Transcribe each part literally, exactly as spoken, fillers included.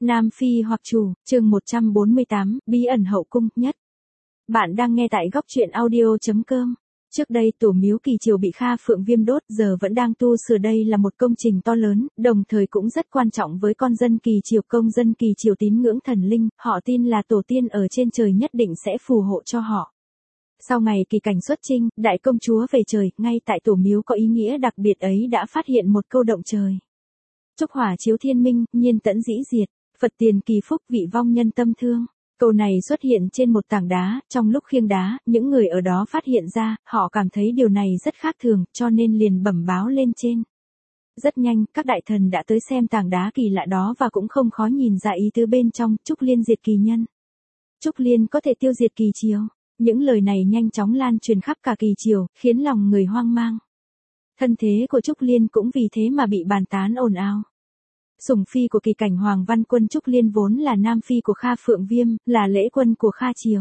Nam Phi hoặc Chủ, chương một trăm bốn mươi tám, bí ẩn hậu cung, nhất. Bạn đang nghe tại góc truyện audio.com. Trước đây tổ miếu Kỳ Triều bị Kha Phượng Viêm đốt, giờ vẫn đang tu sửa. Đây là một công trình to lớn, đồng thời cũng rất quan trọng với con dân Kỳ Triều. Công dân Kỳ Triều tín ngưỡng thần linh, họ tin là tổ tiên ở trên trời nhất định sẽ phù hộ cho họ. Sau ngày kỳ cảnh xuất chinh, đại công chúa về trời, ngay tại tổ miếu có ý nghĩa đặc biệt ấy đã phát hiện một câu động trời. Trúc hỏa chiếu thiên minh, nhiên tẫn dĩ diệt, Phật tiền kỳ phúc, vị vong nhân tâm thương. Câu này xuất hiện trên một tảng đá, trong lúc khiêng đá, những người ở đó phát hiện ra, họ cảm thấy điều này rất khác thường, cho nên liền bẩm báo lên trên. Rất nhanh, các đại thần đã tới xem tảng đá kỳ lạ đó và cũng không khó nhìn ra ý tứ bên trong. Trúc Liên diệt kỳ nhân. Trúc Liên có thể tiêu diệt Kỳ Triều. Những lời này nhanh chóng lan truyền khắp cả Kỳ Triều, khiến lòng người hoang mang. Thân thế của Trúc Liên cũng vì thế mà bị bàn tán ồn ào. Sủng phi của Kỳ Cảnh Hoàng Văn Quân Trúc Liên vốn là nam phi của Kha Phượng Viêm, là lễ quân của Kha Triều.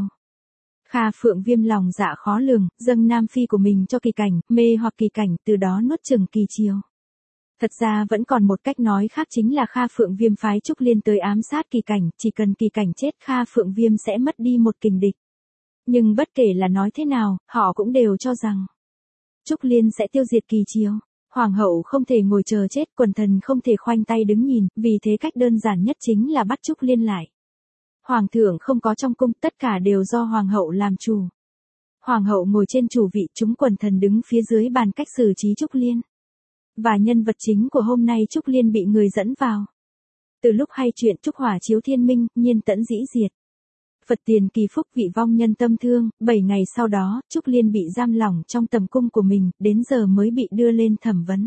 Kha Phượng Viêm lòng dạ khó lường, dâng nam phi của mình cho Kỳ Cảnh, mê hoặc Kỳ Cảnh, từ đó nuốt chửng Kỳ Triều. Thật ra vẫn còn một cách nói khác, chính là Kha Phượng Viêm phái Trúc Liên tới ám sát Kỳ Cảnh, chỉ cần Kỳ Cảnh chết Kha Phượng Viêm sẽ mất đi một kình địch. Nhưng bất kể là nói thế nào, họ cũng đều cho rằng Trúc Liên sẽ tiêu diệt Kỳ Triều. Hoàng hậu không thể ngồi chờ chết, quần thần không thể khoanh tay đứng nhìn, vì thế cách đơn giản nhất chính là bắt Trúc Liên lại. Hoàng thượng không có trong cung, tất cả đều do hoàng hậu làm chủ. Hoàng hậu ngồi trên chủ vị, chúng quần thần đứng phía dưới bàn cách xử trí Trúc Liên. Và nhân vật chính của hôm nay, Trúc Liên bị người dẫn vào. Từ lúc hay chuyện Trúc hỏa chiếu thiên minh, nhiên tẫn dĩ diệt, Phật tiền kỳ phúc, vị vong nhân tâm thương. Bảy ngày sau đó, Trúc Liên bị giam lỏng trong tầm cung của mình, đến giờ mới bị đưa lên thẩm vấn.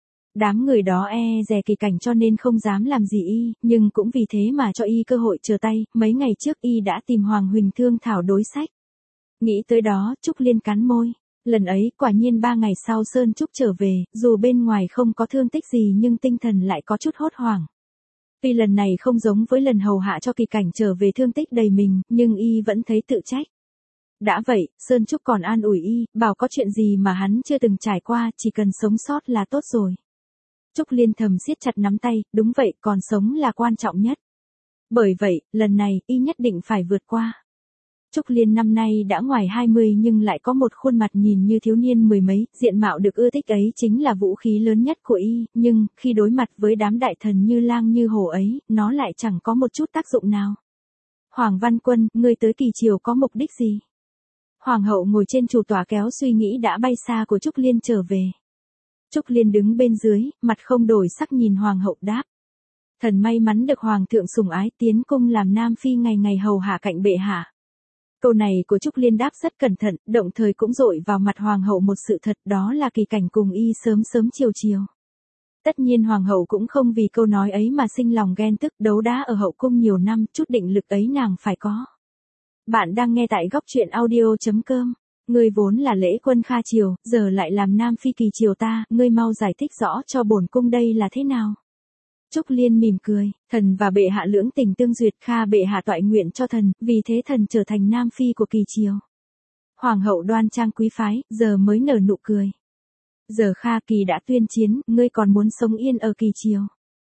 Đám người đó e dè Kỳ Cảnh cho nên không dám làm gì y, nhưng cũng vì thế mà cho y cơ hội trở tay. Mấy ngày trước y đã tìm Hoàng Huỳnh thương thảo đối sách. Nghĩ tới đó, Trúc Liên cắn môi. Lần ấy, quả nhiên ba ngày sau Sơn Trúc trở về, dù bên ngoài không có thương tích gì nhưng tinh thần lại có chút hốt hoảng. Tuy lần này không giống với lần hầu hạ cho Kỳ Cảnh trở về thương tích đầy mình, nhưng y vẫn thấy tự trách. Đã vậy, Sơn Trúc còn an ủi y, bảo có chuyện gì mà hắn chưa từng trải qua, chỉ cần sống sót là tốt rồi. Trúc Liên thầm siết chặt nắm tay, đúng vậy, còn sống là quan trọng nhất. Bởi vậy, lần này, y nhất định phải vượt qua. Trúc Liên năm nay đã ngoài hai mươi nhưng lại có một khuôn mặt nhìn như thiếu niên mười mấy, diện mạo được ưa thích ấy chính là vũ khí lớn nhất của y, nhưng, khi đối mặt với đám đại thần như lang như hổ ấy, nó lại chẳng có một chút tác dụng nào. Hoàng Văn Quân, ngươi tới Kỳ Triều có mục đích gì? Hoàng hậu ngồi trên chủ tọa kéo suy nghĩ đã bay xa của Trúc Liên trở về. Trúc Liên đứng bên dưới, mặt không đổi sắc nhìn Hoàng hậu đáp. Thần may mắn được Hoàng thượng sủng ái, tiến cung làm nam phi ngày ngày hầu hạ cạnh bệ hạ. Câu này của Trúc Liên đáp rất cẩn thận, đồng thời cũng dội vào mặt hoàng hậu một sự thật, đó là Kỳ Cảnh cùng y sớm sớm chiều chiều. Tất nhiên hoàng hậu cũng không vì câu nói ấy mà sinh lòng ghen tức, đấu đá ở hậu cung nhiều năm, chút định lực ấy nàng phải có. Bạn đang nghe tại góc truyện audio.com. Ngươi vốn là lễ quân Kha Triều, giờ lại làm nam phi Kỳ Triều ta, ngươi mau giải thích rõ cho bổn cung đây là thế nào. Trúc Liên mỉm cười, thần và bệ hạ lưỡng tình tương duyệt, Kha bệ hạ toại nguyện cho thần, vì thế thần trở thành nam phi của Kỳ Triều. Hoàng hậu đoan trang quý phái, giờ mới nở nụ cười. Giờ Kha Kỳ đã tuyên chiến, ngươi còn muốn sống yên ở Kỳ Triều.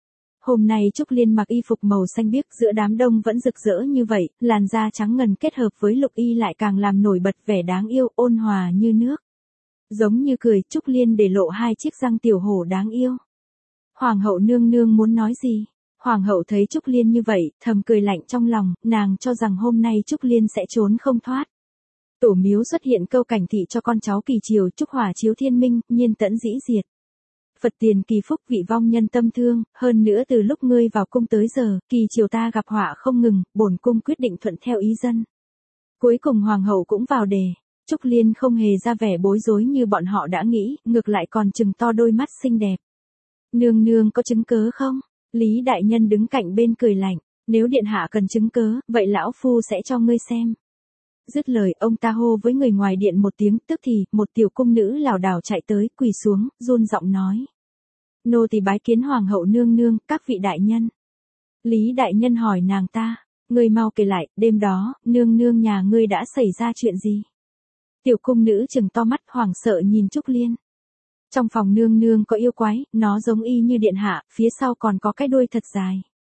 Hôm nay Trúc Liên mặc y phục màu xanh biếc, giữa đám đông vẫn rực rỡ như vậy, làn da trắng ngần kết hợp với lục y lại càng làm nổi bật vẻ đáng yêu, ôn hòa như nước. Giống như cười, Trúc Liên để lộ hai chiếc răng tiểu hổ đáng yêu. Hoàng hậu nương nương muốn nói gì? Hoàng hậu thấy Trúc Liên như vậy, thầm cười lạnh trong lòng, nàng cho rằng hôm nay Trúc Liên sẽ trốn không thoát. Tổ miếu xuất hiện câu cảnh thị cho con cháu Kỳ Triều, Trúc hỏa chiếu thiên minh, nhiên tẫn dĩ diệt. Phật tiền kỳ phúc, vị vong nhân tâm thương, hơn nữa từ lúc ngươi vào cung tới giờ, Kỳ Triều ta gặp họa không ngừng, bổn cung quyết định thuận theo ý dân. Cuối cùng hoàng hậu cũng vào đề. Trúc Liên không hề ra vẻ bối rối như bọn họ đã nghĩ, ngược lại còn trừng to đôi mắt xinh đẹp. Nương nương có chứng cớ không? Lý đại nhân đứng cạnh bên cười lạnh, nếu điện hạ cần chứng cớ, vậy lão phu sẽ cho ngươi xem. Dứt lời, ông ta hô với người ngoài điện một tiếng, tức thì, một tiểu cung nữ lảo đảo chạy tới, quỳ xuống, run giọng nói. Nô tỳ bái kiến hoàng hậu nương nương, các vị đại nhân. Lý đại nhân hỏi nàng ta, ngươi mau kể lại, đêm đó, nương nương nhà ngươi đã xảy ra chuyện gì? Tiểu cung nữ trừng to mắt hoảng sợ nhìn Trúc Liên. Trong phòng nương nương có yêu quái, nó giống y như điện hạ, phía sau còn có cái đuôi thật dài.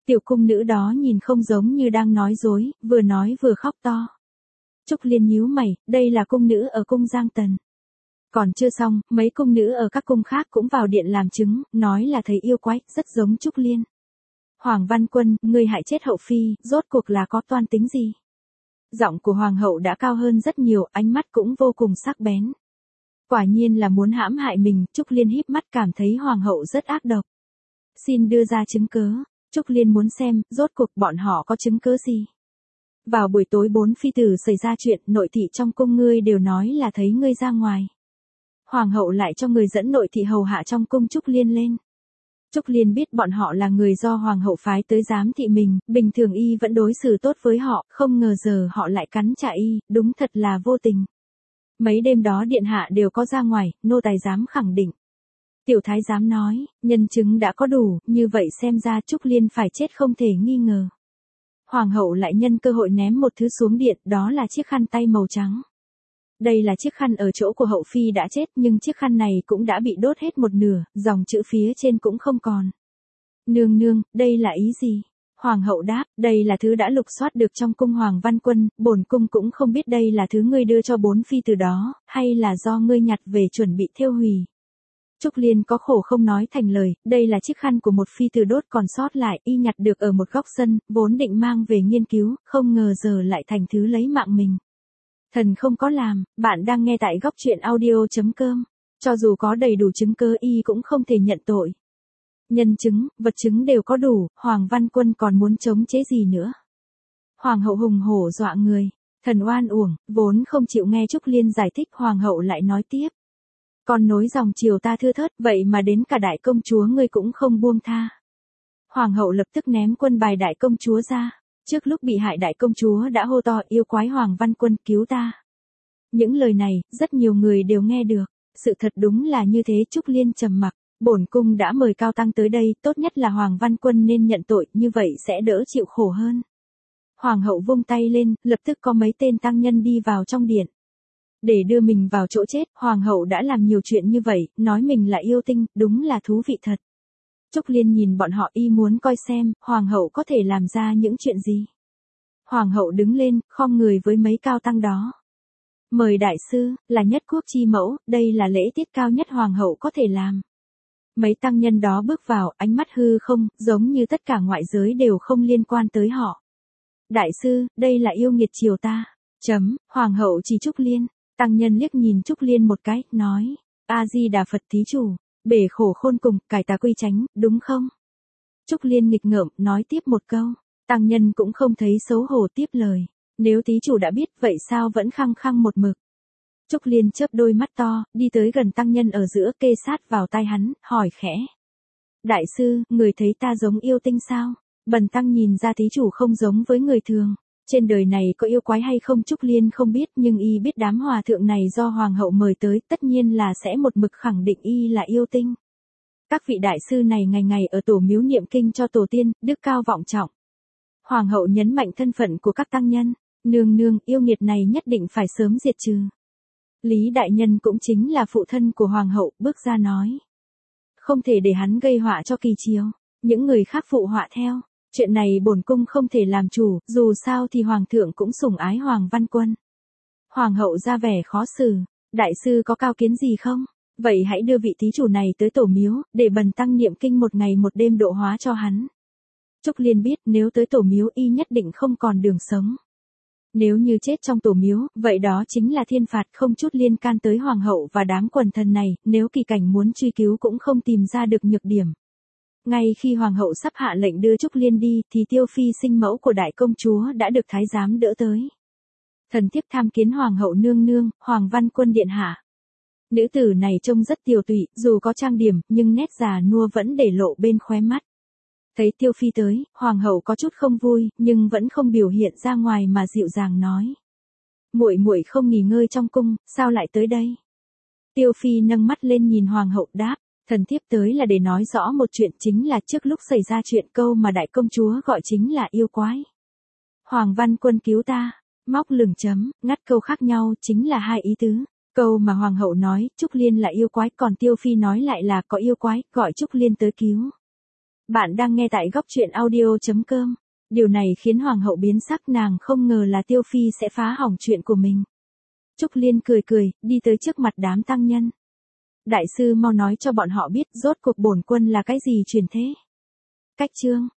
Tiểu cung nữ đó nhìn không giống như đang nói dối, vừa nói vừa khóc to. Trúc Liên nhíu mày, đây là cung nữ ở cung Giang Tần. Còn chưa xong, mấy cung nữ ở các cung khác cũng vào điện làm chứng, nói là thấy yêu quái, rất giống Trúc Liên. Hoàng Văn Quân, ngươi hại chết hậu phi, rốt cuộc là có toan tính gì? Giọng của hoàng hậu đã cao hơn rất nhiều, ánh mắt cũng vô cùng sắc bén. Quả nhiên là muốn hãm hại mình, Trúc Liên híp mắt cảm thấy hoàng hậu rất ác độc. Xin đưa ra chứng cớ. Trúc Liên muốn xem, rốt cuộc bọn họ có chứng cớ gì. Vào buổi tối bốn phi tử xảy ra chuyện, nội thị trong cung ngươi đều nói là thấy ngươi ra ngoài. Hoàng hậu lại cho người dẫn nội thị hầu hạ trong cung Trúc Liên lên. Trúc Liên biết bọn họ là người do hoàng hậu phái tới giám thị mình, bình thường y vẫn đối xử tốt với họ, không ngờ giờ họ lại cắn trả y, đúng thật là vô tình. Mấy đêm đó điện hạ đều có ra ngoài, nô tài dám khẳng định. Tiểu thái giám nói, nhân chứng đã có đủ, như vậy xem ra Trúc Liên phải chết không thể nghi ngờ. Hoàng hậu lại nhân cơ hội ném một thứ xuống điện, đó là chiếc khăn tay màu trắng. Đây là chiếc khăn ở chỗ của hậu phi đã chết, nhưng chiếc khăn này cũng đã bị đốt hết một nửa, dòng chữ phía trên cũng không còn. Nương nương, đây là ý gì? Hoàng hậu đáp, đây là thứ đã lục soát được trong cung Hoàng Văn Quân, bổn cung cũng không biết đây là thứ ngươi đưa cho bốn phi từ đó, hay là do ngươi nhặt về chuẩn bị thiêu hủy. Trúc Liên có khổ không nói thành lời, đây là chiếc khăn của một phi tử đốt còn sót lại, y nhặt được ở một góc sân, vốn định mang về nghiên cứu, không ngờ giờ lại thành thứ lấy mạng mình. Thần không có làm, bạn đang nghe tại góc truyện audio chấm com. Cho dù có đầy đủ chứng cứ y cũng không thể nhận tội. Nhân chứng, vật chứng đều có đủ, Hoàng Văn Quân còn muốn chống chế gì nữa. Hoàng hậu hùng hổ dọa người, thần oan uổng, vốn không chịu nghe Trúc Liên giải thích, hoàng hậu lại nói tiếp. Còn nối dòng triều ta thưa thớt, vậy mà đến cả đại công chúa ngươi cũng không buông tha. Hoàng hậu lập tức ném quân bài đại công chúa ra. Trước lúc bị hại đại công chúa đã hô to yêu quái Hoàng Văn Quân cứu ta. Những lời này, rất nhiều người đều nghe được. Sự thật đúng là như thế. Trúc Liên trầm mặc. Bổn cung đã mời cao tăng tới đây, tốt nhất là Hoàng Văn Quân nên nhận tội, như vậy sẽ đỡ chịu khổ hơn. Hoàng hậu vung tay lên, lập tức có mấy tên tăng nhân đi vào trong điện. Để đưa mình vào chỗ chết, hoàng hậu đã làm nhiều chuyện như vậy, nói mình là yêu tinh, đúng là thú vị thật. Trúc Liên nhìn bọn họ y muốn coi xem, hoàng hậu có thể làm ra những chuyện gì. Hoàng hậu đứng lên, khom người với mấy cao tăng đó. Mời đại sư, là nhất quốc chi mẫu, đây là lễ tiết cao nhất hoàng hậu có thể làm. Mấy tăng nhân đó bước vào, ánh mắt hư không, giống như tất cả ngoại giới đều không liên quan tới họ. Đại sư, đây là yêu nghiệt triều ta. Chấm, hoàng hậu chỉ Trúc Liên. Tăng nhân liếc nhìn Trúc Liên một cái, nói. A-di-đà Phật thí chủ, bể khổ khôn cùng, cải tà quy chánh, đúng không? Trúc Liên nghịch ngợm, nói tiếp một câu. Tăng nhân cũng không thấy xấu hổ tiếp lời. Nếu thí chủ đã biết, vậy sao vẫn khăng khăng một mực? Trúc Liên chớp đôi mắt to, đi tới gần tăng nhân ở giữa, kê sát vào tai hắn, hỏi khẽ. Đại sư, người thấy ta giống yêu tinh sao? Bần tăng nhìn ra thí chủ không giống với người thường. Trên đời này có yêu quái hay không Trúc Liên không biết, nhưng y biết đám hòa thượng này do hoàng hậu mời tới, tất nhiên là sẽ một mực khẳng định y là yêu tinh. Các vị đại sư này ngày ngày ở tổ miếu niệm kinh cho tổ tiên, đức cao vọng trọng. Hoàng hậu nhấn mạnh thân phận của các tăng nhân, nương nương, yêu nghiệt này nhất định phải sớm diệt trừ. Lý đại nhân cũng chính là phụ thân của hoàng hậu, bước ra nói. Không thể để hắn gây họa cho kỳ triều, những người khác phụ họa theo. Chuyện này bổn cung không thể làm chủ, dù sao thì hoàng thượng cũng sủng ái Hoàng Văn Quân. Hoàng hậu ra vẻ khó xử, đại sư có cao kiến gì không? Vậy hãy đưa vị thí chủ này tới tổ miếu, để bần tăng niệm kinh một ngày một đêm độ hóa cho hắn. Trúc Liên biết nếu tới tổ miếu y nhất định không còn đường sống. Nếu như chết trong tổ miếu, vậy đó chính là thiên phạt không chút liên can tới hoàng hậu và đám quần thần này, nếu kỳ cảnh muốn truy cứu cũng không tìm ra được nhược điểm. Ngay khi hoàng hậu sắp hạ lệnh đưa Trúc Liên đi, thì Tiêu Phi sinh mẫu của đại công chúa đã được thái giám đỡ tới. Thần thiếp tham kiến hoàng hậu nương nương, Hoàng Văn Quân điện hạ. Nữ tử này trông rất tiều tụy, dù có trang điểm, nhưng nét già nua vẫn để lộ bên khóe mắt. Thấy Tiêu Phi tới, hoàng hậu có chút không vui, nhưng vẫn không biểu hiện ra ngoài mà dịu dàng nói: "Muội muội không nghỉ ngơi trong cung, sao lại tới đây?" Tiêu Phi nâng mắt lên nhìn hoàng hậu đáp: "Thần thiếp tới là để nói rõ một chuyện, chính là trước lúc xảy ra chuyện câu mà đại công chúa gọi chính là yêu quái. Hoàng Văn Quân cứu ta." Móc lửng chấm, ngắt câu khác nhau, chính là hai ý tứ. Câu mà hoàng hậu nói, Trúc Liên là yêu quái, còn Tiêu Phi nói lại là có yêu quái, gọi Trúc Liên tới cứu. Bạn đang nghe tại góc truyện audio.com. Điều này khiến hoàng hậu biến sắc, nàng không ngờ là Tiêu Phi sẽ phá hỏng chuyện của mình. Trúc Liên cười cười, đi tới trước mặt đám tăng nhân. Đại sư mau nói cho bọn họ biết rốt cuộc bổn quân là cái gì truyền thế. Cách chương.